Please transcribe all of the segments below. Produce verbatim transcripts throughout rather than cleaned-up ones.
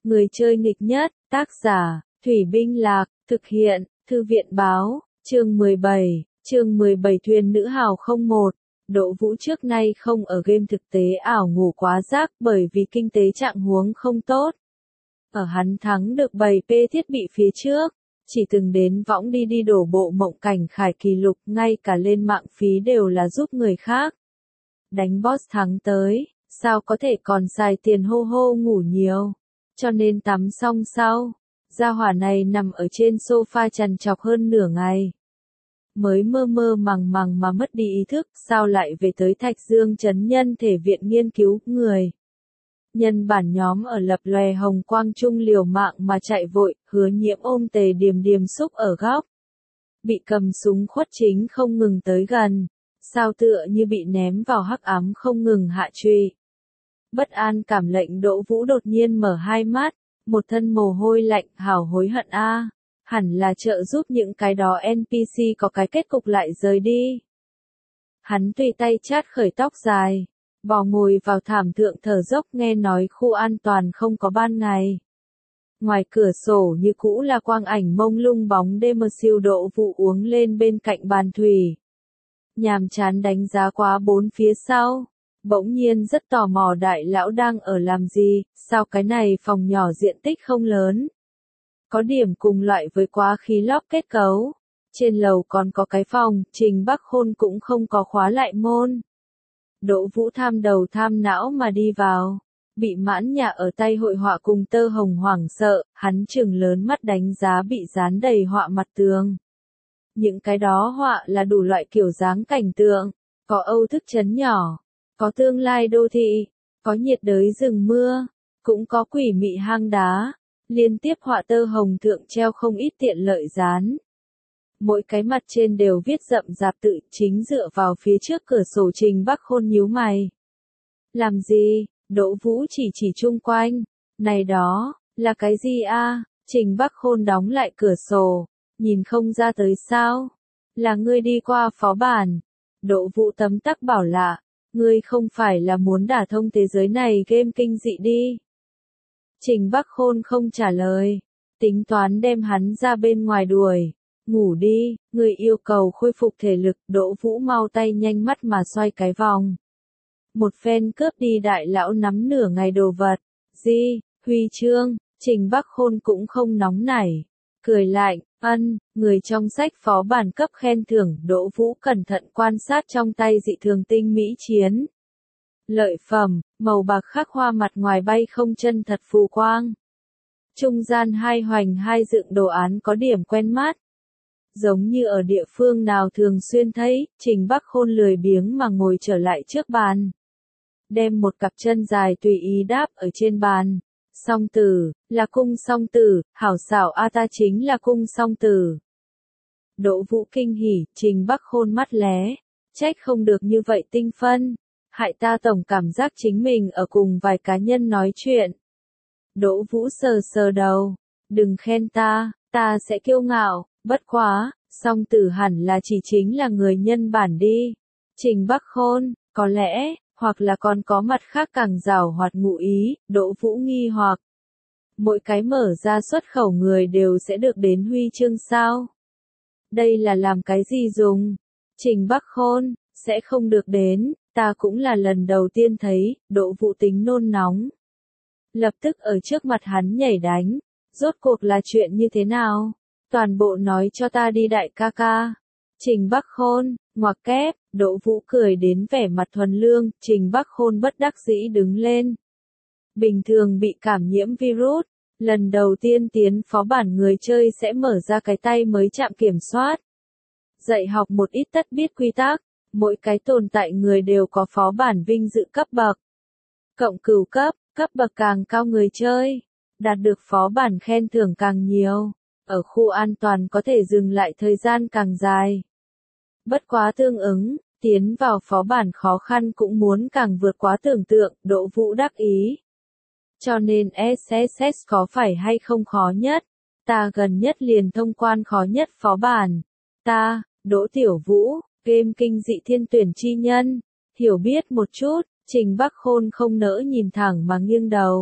Người chơi nghịch nhất, tác giả, Thủy Binh Lạc, thực hiện, Thư viện báo, chương mười bảy, chương mười bảy Thuyền Nữ Hào không một. Đỗ Vũ trước nay không ở game thực tế ảo ngủ quá rác bởi vì kinh tế trạng huống không tốt. Ở hắn thắng được bảy p thiết bị phía trước, chỉ từng đến võng đi đi đổ bộ mộng cảnh khải kỷ lục, ngay cả lên mạng phí đều là giúp người khác. Đánh boss thắng tới, sao có thể còn xài tiền hô hô ngủ nhiều. Cho nên tắm xong sau, gia hỏa này nằm ở trên sofa trằn trọc hơn nửa ngày. Mới mơ mơ màng màng mà mất đi ý thức, sao lại về tới Thạch Dương Trấn Nhân Thể Viện nghiên cứu người. Nhân bản nhóm ở lập lòe hồng quang trung liều mạng mà chạy vội, Hứa Nhiễm ôm Tề Điềm Điềm xúc ở góc. Bị cầm súng khuất chính không ngừng tới gần, sao tựa như bị ném vào hắc ám không ngừng hạ truy. Bất an cảm lệnh Đỗ Vũ đột nhiên mở hai mắt, một thân mồ hôi lạnh, hảo hối hận a, à. Hẳn là trợ giúp những cái đó en pê xê có cái kết cục lại rời đi. Hắn tùy tay chát khởi tóc dài, bò ngồi vào thảm thượng thở dốc, nghe nói khu an toàn không có ban ngày. Ngoài cửa sổ như cũ là quang ảnh mông lung bóng đêm, mơ siêu. Đỗ Vũ uống lên bên cạnh bàn thủy. Nhàm chán đánh giá quá bốn phía sau. Bỗng nhiên rất tò mò đại lão đang ở làm gì, sao cái này phòng nhỏ diện tích không lớn. Có điểm cùng loại với quá khí lóc kết cấu. Trên lầu còn có cái phòng, Trình Bắc Khôn cũng không có khóa lại môn. Đỗ Vũ tham đầu tham não mà đi vào. Bị mãn nhà ở tay hội họa cùng tơ hồng hoảng sợ, hắn trừng lớn mắt đánh giá bị dán đầy họa mặt tường. Những cái đó họa là đủ loại kiểu dáng cảnh tượng, có Âu thức trấn nhỏ, có tương lai đô thị, có nhiệt đới rừng mưa, cũng có quỷ mị hang đá, liên tiếp họa tơ hồng thượng treo không ít tiện lợi dán. Mỗi cái mặt trên đều viết rậm rạp tự, chính dựa vào phía trước cửa sổ. Trình Bắc Khôn nhíu mày. Làm gì? Đỗ Vũ chỉ chỉ chung quanh. Này đó, là cái gì a? Trình Bắc Khôn đóng lại cửa sổ, nhìn không ra tới sao? Là ngươi đi qua phó bản. Đỗ Vũ tấm tắc bảo lạ, ngươi không phải là muốn đả thông thế giới này game kinh dị đi. Trình Bắc Khôn không trả lời, tính toán đem hắn ra bên ngoài đuổi. Ngủ đi, người yêu cầu khôi phục thể lực. Đỗ Vũ mau tay nhanh mắt mà xoay cái vòng. Một phen cướp đi đại lão nắm nửa ngày đồ vật. Gì, huy chương. Trình Bắc Khôn cũng không nóng nảy. Cười lạnh, ân, người trong sách phó bản cấp khen thưởng. Đỗ Vũ cẩn thận quan sát trong tay dị thường tinh mỹ chiến lợi phẩm, màu bạc khắc hoa, mặt ngoài bay không chân thật phù quang. Trung gian hai hoành hai dựng đồ án có điểm quen mắt. Giống như ở địa phương nào thường xuyên thấy. Trình Bắc Khôn lười biếng mà ngồi trở lại trước bàn. Đem một cặp chân dài tùy ý đáp ở trên bàn. Song tử, là cung song tử, hảo xảo a, ta chính là cung song tử. Đỗ Vũ kinh hỉ, Trình Bắc Khôn mắt lé. Trách không được như vậy tinh phân. Hại ta tổng cảm giác chính mình ở cùng vài cá nhân nói chuyện. Đỗ Vũ sờ sờ đầu. Đừng khen ta, ta sẽ kiêu ngạo. Bất quá, song tử hẳn là chỉ chính là người nhân bản đi. Trình Bắc Khôn, có lẽ, hoặc là còn có mặt khác càng giàu hoạt ngụ ý. Đỗ Vũ nghi hoặc. Mỗi cái mở ra xuất khẩu người đều sẽ được đến huy chương sao? Đây là làm cái gì dùng? Trình Bắc Khôn, sẽ không được đến, ta cũng là lần đầu tiên thấy. Đỗ Vũ tính nôn nóng. Lập tức ở trước mặt hắn nhảy đánh. Rốt cuộc là chuyện như thế nào? Toàn bộ nói cho ta đi đại ca ca. Trình Bắc Khôn, ngoặc kép. Đỗ Vũ cười đến vẻ mặt thuần lương. Trình Bắc Khôn bất đắc dĩ đứng lên. Bình thường bị cảm nhiễm virus, lần đầu tiên tiến phó bản người chơi sẽ mở ra cái tay mới chạm kiểm soát. Dạy học một ít tất biết quy tắc. Mỗi cái tồn tại người đều có phó bản vinh dự cấp bậc. Cộng cửu cấp, cấp bậc càng cao người chơi, đạt được phó bản khen thưởng càng nhiều. Ở khu an toàn có thể dừng lại thời gian càng dài. Bất quá tương ứng, tiến vào phó bản khó khăn cũng muốn càng vượt quá tưởng tượng. Đỗ Vũ đắc ý. Cho nên ét ét ét có phải hay không khó nhất? Ta gần nhất liền thông quan khó nhất phó bản. Ta, Đỗ Tiểu Vũ, game kinh dị thiên tuyển chi nhân. Hiểu biết một chút. Trình Bắc Khôn không nỡ nhìn thẳng mà nghiêng đầu.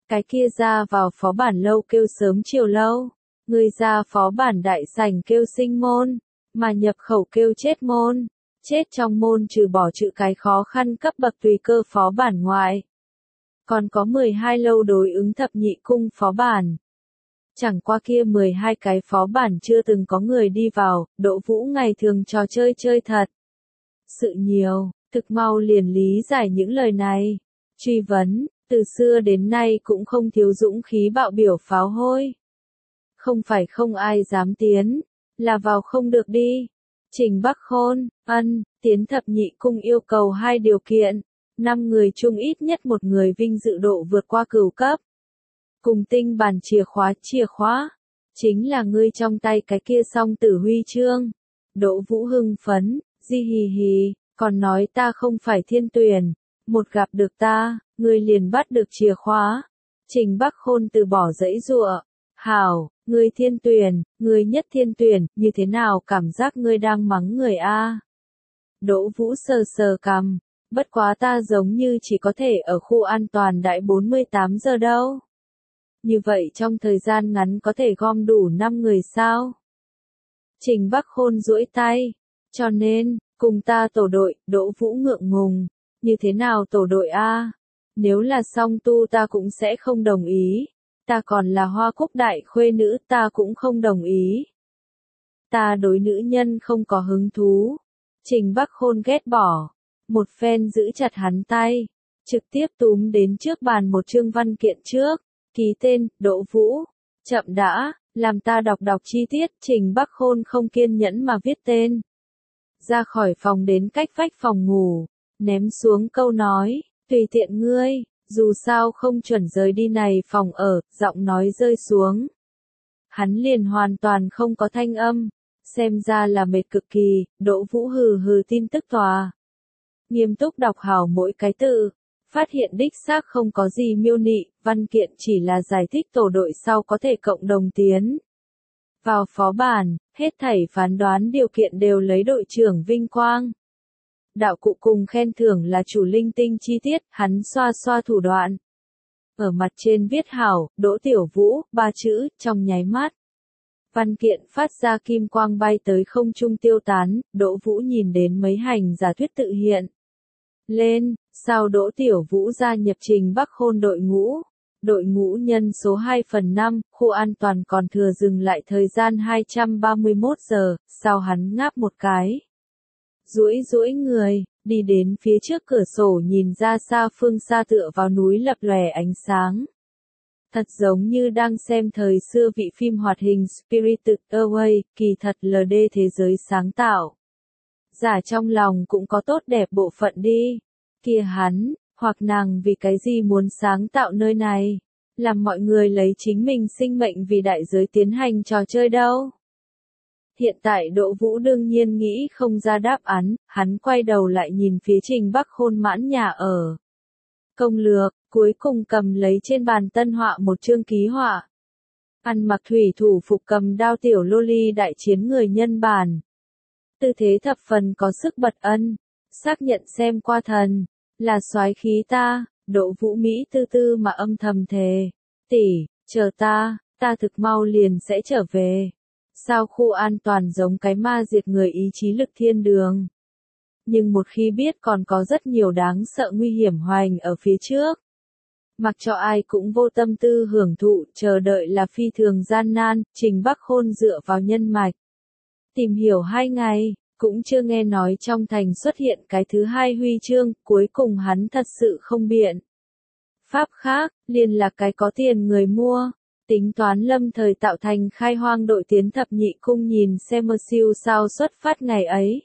Cái kia ra vào phó bản lâu kêu sớm chiều lâu, người ra phó bản đại sảnh kêu sinh môn, mà nhập khẩu kêu chết môn. Chết trong môn trừ bỏ chữ cái khó khăn cấp bậc tùy cơ phó bản ngoại. Còn có mười hai lâu đối ứng thập nhị cung phó bản. Chẳng qua kia mười hai cái phó bản chưa từng có người đi vào, Đỗ Vũ ngày thường trò chơi chơi thật. Sự nhiều, thực mau liền lý giải những lời này. Truy vấn, từ xưa đến nay cũng không thiếu dũng khí bạo biểu pháo hôi. Không phải không ai dám tiến, là vào không được đi. Trình Bắc Khôn, ân, tiến thập nhị cung yêu cầu hai điều kiện. Năm người chung ít nhất một người vinh dự độ vượt qua cửu cấp. Cùng tinh bản chìa khóa, chìa khóa. Chính là ngươi trong tay cái kia song tử huy chương. Đỗ Vũ hưng phấn, di hì hì, còn nói ta không phải thiên tuyển. Một gặp được ta, ngươi liền bắt được chìa khóa. Trình Bắc Khôn từ bỏ dãy dụa. Hảo, ngươi thiên tuyển, ngươi nhất thiên tuyển, như thế nào cảm giác ngươi đang mắng người a? Đỗ Vũ sờ sờ cằm, bất quá ta giống như chỉ có thể ở khu an toàn đại bốn mươi tám giờ đâu. Như vậy trong thời gian ngắn có thể gom đủ năm người sao? Trình Bắc Khôn duỗi tay, cho nên, cùng ta tổ đội, Đỗ Vũ ngượng ngùng, như thế nào tổ đội a? Nếu là song tu ta cũng sẽ không đồng ý. Ta còn là Hoa Cúc đại khuê nữ, ta cũng không đồng ý. Ta đối nữ nhân không có hứng thú. Trình Bắc Khôn ghét bỏ. Một phen giữ chặt hắn tay. Trực tiếp túm đến trước bàn một chương văn kiện trước. Ký tên, Đỗ Vũ. Chậm đã, làm ta đọc đọc chi tiết. Trình Bắc Khôn không kiên nhẫn mà viết tên. Ra khỏi phòng đến cách vách phòng ngủ. Ném xuống câu nói, tùy tiện ngươi. Dù sao không chuẩn rời đi này phòng ở, giọng nói rơi xuống. Hắn liền hoàn toàn không có thanh âm. Xem ra là mệt cực kỳ, Đỗ Vũ hừ hừ tin tức tòa. Nghiêm túc đọc hảo mỗi cái tự. Phát hiện đích xác không có gì miêu nị, văn kiện chỉ là giải thích tổ đội sau có thể cộng đồng tiến. Vào phó bản, hết thảy phán đoán điều kiện đều lấy đội trưởng vinh quang. Đạo cụ cùng khen thưởng là chủ linh tinh chi tiết, hắn xoa xoa thủ đoạn. Ở mặt trên viết hảo, Đỗ Tiểu Vũ, ba chữ, trong nháy mắt. Văn kiện phát ra kim quang bay tới không trung tiêu tán, Đỗ Vũ nhìn đến mấy hành giả thuyết tự hiện. Lên, sau Đỗ Tiểu Vũ gia nhập Trình Bắc Khôn đội ngũ. Đội ngũ nhân số hai phần năm, khu an toàn còn thừa dừng lại thời gian hai trăm ba mươi mốt giờ, sau hắn ngáp một cái. Duỗi duỗi người, đi đến phía trước cửa sổ nhìn ra xa phương xa tựa vào núi lập lòe ánh sáng. Thật giống như đang xem thời xưa vị phim hoạt hình Spirited Away, kỳ thật lờ đê thế giới sáng tạo. Giả trong lòng cũng có tốt đẹp bộ phận đi. Kia hắn, hoặc nàng vì cái gì muốn sáng tạo nơi này, làm mọi người lấy chính mình sinh mệnh vì đại giới tiến hành trò chơi đâu. Hiện tại Đỗ Vũ đương nhiên nghĩ không ra đáp án, hắn quay đầu lại nhìn phía Trình Bắc Khôn mãn nhà ở. Công lược, cuối cùng cầm lấy trên bàn tân họa một chương ký họa. Ăn mặc thủy thủ phục cầm đao tiểu loli đại chiến người nhân bản. Tư thế thập phần có sức bật ân, xác nhận xem qua thần, là soái khí ta, Đỗ Vũ Mỹ tư tư mà âm thầm thề. Tỷ, chờ ta, ta thực mau liền sẽ trở về. Sao khu an toàn giống cái ma diệt người ý chí lực thiên đường. Nhưng một khi biết còn có rất nhiều đáng sợ nguy hiểm hoành ở phía trước. Mặc cho ai cũng vô tâm tư hưởng thụ, chờ đợi là phi thường gian nan, Trình Bắc Khôn dựa vào nhân mạch. Tìm hiểu hai ngày, cũng chưa nghe nói trong thành xuất hiện cái thứ hai huy chương, cuối cùng hắn thật sự không biện. Pháp khác, liền là cái có tiền người mua. Tính toán lâm thời tạo thành khai hoang đội tiến thập nhị cung nhìn xem mơ siêu sao xuất phát ngày ấy.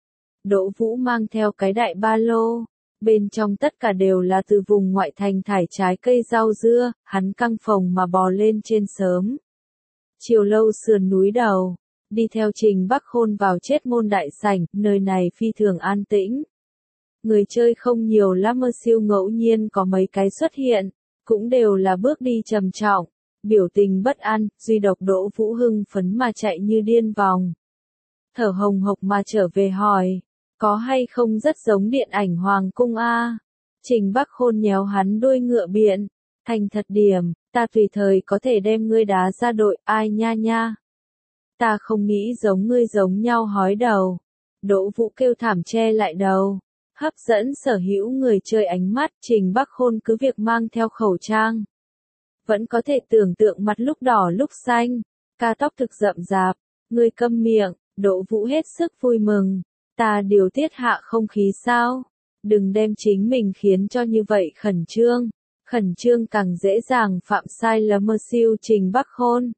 Đỗ Vũ mang theo cái đại ba lô, bên trong tất cả đều là từ vùng ngoại thành thải trái cây rau dưa, hắn căng phòng mà bò lên trên sớm. Chiều lâu sườn núi đầu, đi theo Trình Bắc Khôn vào chết môn đại sảnh, nơi này phi thường an tĩnh. Người chơi không nhiều lắm, mơ siêu ngẫu nhiên có mấy cái xuất hiện, cũng đều là bước đi trầm trọng. Biểu tình bất an, duy độc Đỗ Vũ hưng phấn mà chạy như điên vòng. Thở hồng hộc mà trở về hỏi, có hay không rất giống điện ảnh Hoàng cung a? Trình Bắc Khôn nhéo hắn đuôi ngựa biện, Thành thật điểm, ta tùy thời có thể đem ngươi đá ra đội, ai nha nha. Ta không nghĩ giống ngươi giống nhau hói đầu. Đỗ Vũ kêu thảm che lại đầu. Hấp dẫn sở hữu người chơi ánh mắt, Trình Bắc Khôn cứ việc mang theo khẩu trang. Vẫn có thể tưởng tượng mặt lúc đỏ lúc xanh, ca tóc thực rậm rạp, ngươi câm miệng, Đỗ Vũ hết sức vui mừng. Ta điều tiết hạ không khí sao? Đừng đem chính mình khiến cho như vậy khẩn trương. Khẩn trương càng dễ dàng phạm sai lầm mơ siêu Trình Bắc Khôn.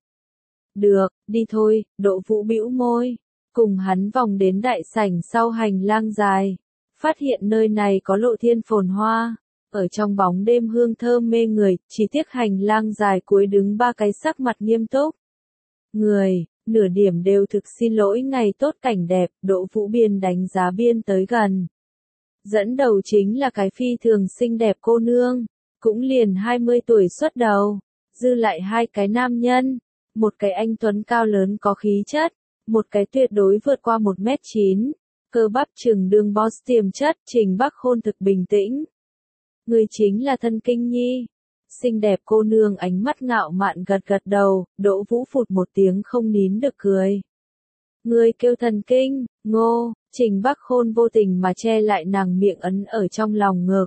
Được, đi thôi, Đỗ Vũ bĩu môi. Cùng hắn vòng đến đại sảnh sau hành lang dài. Phát hiện nơi này có lộ thiên phồn hoa. Ở trong bóng đêm hương thơm mê người, chỉ tiếc hành lang dài cuối đứng ba cái sắc mặt nghiêm túc. Người, nửa điểm đều thực xin lỗi ngày tốt cảnh đẹp, Đỗ Vũ biên đánh giá biên tới gần. Dẫn đầu chính là cái phi thường xinh đẹp cô nương, cũng liền hai mươi tuổi xuất đầu, dư lại hai cái nam nhân, một cái anh tuấn cao lớn có khí chất, một cái tuyệt đối vượt qua một mét chín, cơ bắp chừng đường boss tiềm chất, Trình Bắc Khôn thực bình tĩnh. Người chính là Thân Kinh Nhi. Xinh đẹp cô nương ánh mắt ngạo mạn gật gật đầu, Đỗ Vũ phụt một tiếng không nín được cười. Người kêu thần kinh, ngô, Trình Bắc Khôn vô tình mà che lại nàng miệng ấn ở trong lòng ngực.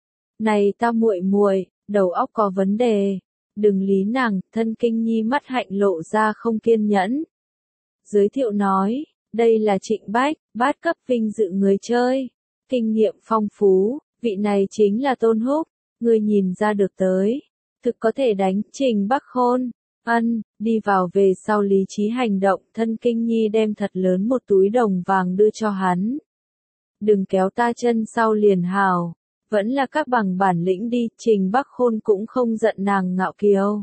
Này ta muội muội, đầu óc có vấn đề. Đừng lý nàng, Thân Kinh Nhi mắt hạnh lộ ra không kiên nhẫn. Giới thiệu nói, đây là Trịnh Bách, bát cấp vinh dự người chơi. Kinh nghiệm phong phú, vị này chính là Tôn Húc. Người nhìn ra được tới, thực có thể đánh, Trình Bắc Khôn. Ân, đi vào về sau lý trí hành động, Thân Kinh Nhi đem thật lớn một túi đồng vàng đưa cho hắn. Đừng kéo ta chân sau liền hào, vẫn là các bằng bản lĩnh đi, Trình Bắc Khôn cũng không giận nàng ngạo kiều.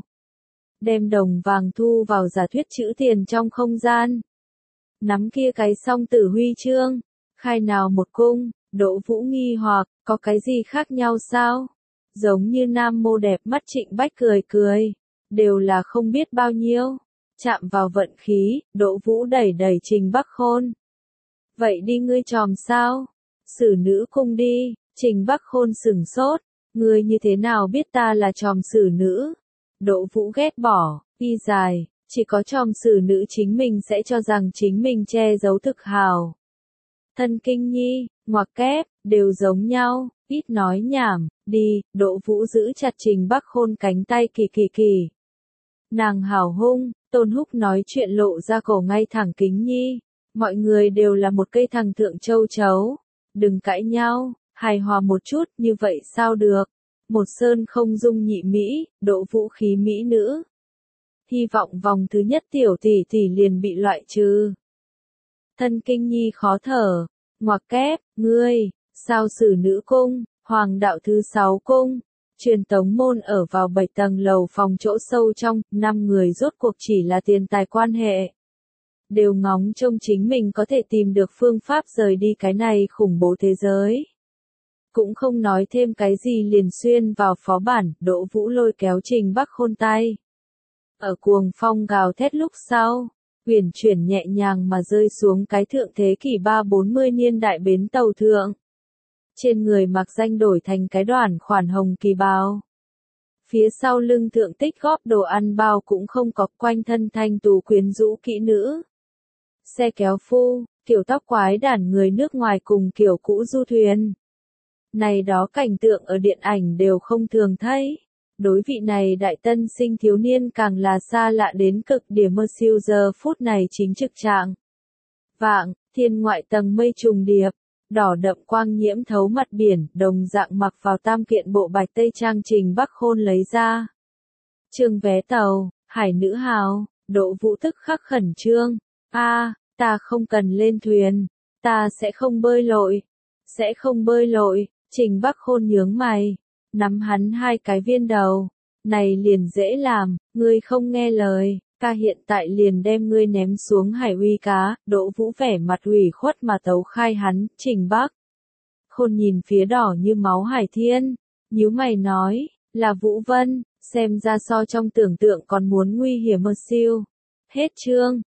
Đem đồng vàng thu vào giả thuyết chữ tiền trong không gian. Nắm kia cái song tử huy chương, khai nào một cung, Đỗ Vũ nghi hoặc, có cái gì khác nhau sao? Giống như nam mô đẹp mắt Trịnh Bách cười cười, đều là không biết bao nhiêu. Chạm vào vận khí, Đỗ Vũ đẩy đẩy Trình Bắc Khôn. Vậy đi ngươi tròm sao? Sử nữ cung đi, Trình Bắc Khôn sửng sốt, ngươi như thế nào biết ta là tròm sử nữ? Đỗ Vũ ghét bỏ, y dài, chỉ có tròm sử nữ chính mình sẽ cho rằng chính mình che giấu thực hào. Thân Kinh Nhi, ngoặc kép, đều giống nhau, ít nói nhảm, đi, Đỗ Vũ giữ chặt Trình Bắc Khôn cánh tay kỳ kỳ kỳ. Nàng hào hung, Tôn Húc nói chuyện lộ ra cổ ngay thẳng Kính Nhi, mọi người đều là một cây thằng thượng châu chấu, đừng cãi nhau, hài hòa một chút, như vậy sao được, một sơn không dung nhị Mỹ, Đỗ Vũ khí Mỹ nữ. Hy vọng vòng thứ nhất tiểu tỷ tỷ liền bị loại trừ. Thân Kinh Nhi khó thở, ngoặc kép, ngươi, sao sử nữ cung, hoàng đạo thứ sáu cung, truyền tống môn ở vào bảy tầng lầu phòng chỗ sâu trong, năm người rốt cuộc chỉ là tiền tài quan hệ. Đều ngóng trông chính mình có thể tìm được phương pháp rời đi cái này khủng bố thế giới. Cũng không nói thêm cái gì liền xuyên vào phó bản, Đỗ Vũ lôi kéo Trình Bắc Khôn tay. Ở cuồng phong gào thét lúc sau, huyền chuyển nhẹ nhàng mà rơi xuống cái thượng thế kỷ ba bốn mươi niên đại bến tàu thượng. Trên người mặc danh đổi thành cái đoàn khoản hồng kỳ bào. Phía sau lưng thượng tích góp đồ ăn bao cũng không có, quanh thân thanh tú quyến rũ kỹ nữ. Xe kéo phu, kiểu tóc quái đản người nước ngoài cùng kiểu cũ du thuyền. Này đó cảnh tượng ở điện ảnh đều không thường thấy. Đối vị này đại tân sinh thiếu niên càng là xa lạ đến cực điểm, mơ siêu giờ phút này chính trực trạng. Vạng, thiên ngoại tầng mây trùng điệp, đỏ đậm quang nhiễm thấu mặt biển, đồng dạng mặc vào tam kiện bộ bạch tây trang Trình Bắc Khôn lấy ra. Trương vé tàu, hải nữ hào, Đỗ Vũ tức khắc khẩn trương. A, ta không cần lên thuyền, ta sẽ không bơi lội, sẽ không bơi lội, Trình Bắc Khôn nhướng mày. Nắm hắn hai cái viên đầu, này liền dễ làm, ngươi không nghe lời, ca hiện tại liền đem ngươi ném xuống hải uy cá, Đỗ Vũ vẻ mặt ủy khuất mà tấu khai hắn, Trình Bắc Khôn nhìn phía đỏ như máu hải thiên, nhíu mày nói, là Vũ Vân, xem ra so trong tưởng tượng còn muốn nguy hiểm mơ siêu. Hết chương.